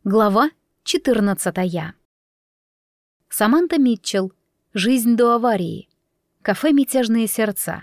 Глава 14. Саманта Митчелл. Жизнь до аварии. Кафе «Мятежные сердца».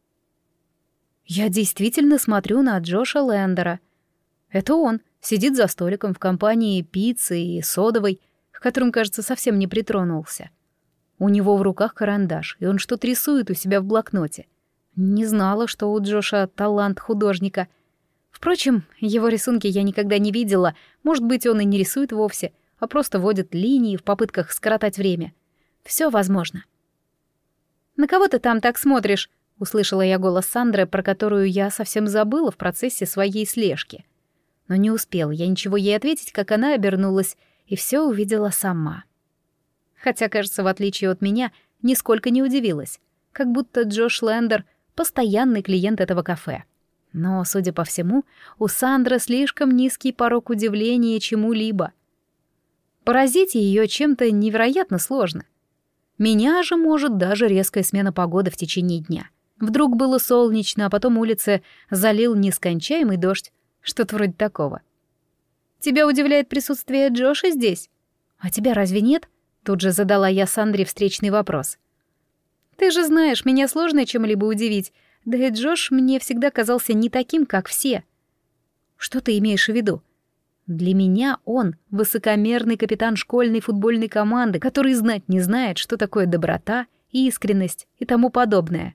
Я действительно смотрю на Джоша Лендера. Это он сидит за столиком в компании пиццы и содовой, к которым, кажется, совсем не притронулся. У него в руках карандаш, и он что-то рисует у себя в блокноте. Не знала, что у Джоша талант художника. Впрочем, его рисунки я никогда не видела, может быть, он и не рисует вовсе, а просто водит линии в попытках скоротать время. Все возможно. «На кого ты там так смотришь?» — услышала я голос Сандры, про которую я совсем забыла в процессе своей слежки. Но не успела я ничего ей ответить, как она обернулась, и все увидела сама. Хотя, кажется, в отличие от меня, нисколько не удивилась, как будто Джош Лендер — постоянный клиент этого кафе. Но, судя по всему, у Сандры слишком низкий порог удивления чему-либо. Поразить ее чем-то невероятно сложно. Меня же может даже резкая смена погоды в течение дня. Вдруг было солнечно, а потом улице залил нескончаемый дождь. Что-то вроде такого. «Тебя удивляет присутствие Джоша здесь? А тебя разве нет?» Тут же задала я Сандре встречный вопрос. «Ты же знаешь, меня сложно чем-либо удивить. Да и Джош мне всегда казался не таким, как все». «Что ты имеешь в виду?» «Для меня он — высокомерный капитан школьной футбольной команды, который знать не знает, что такое доброта, искренность и тому подобное».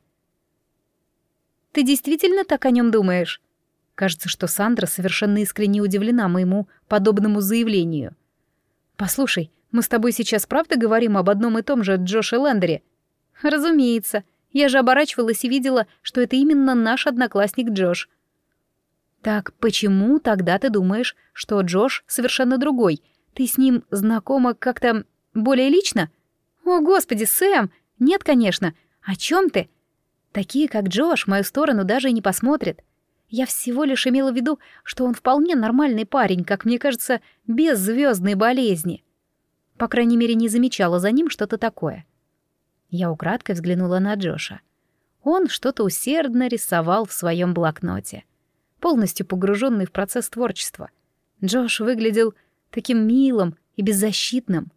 «Ты действительно так о нем думаешь?» Кажется, что Сандра совершенно искренне удивлена моему подобному заявлению. «Послушай, мы с тобой сейчас правда говорим об одном и том же Джоше Лендере?» «Разумеется. Я же оборачивалась и видела, что это именно наш одноклассник Джош». «Так почему тогда ты думаешь, что Джош совершенно другой? Ты с ним знакома как-то более лично?» «О, господи, Сэм! Нет, конечно. О чем ты? Такие, как Джош, в мою сторону даже и не посмотрят. Я всего лишь имела в виду, что он вполне нормальный парень, как мне кажется, без звездной болезни. По крайней мере, не замечала за ним что-то такое». Я украдкой взглянула на Джоша. Он что-то усердно рисовал в своем блокноте, полностью погруженный в процесс творчества. Джош выглядел таким милым и беззащитным.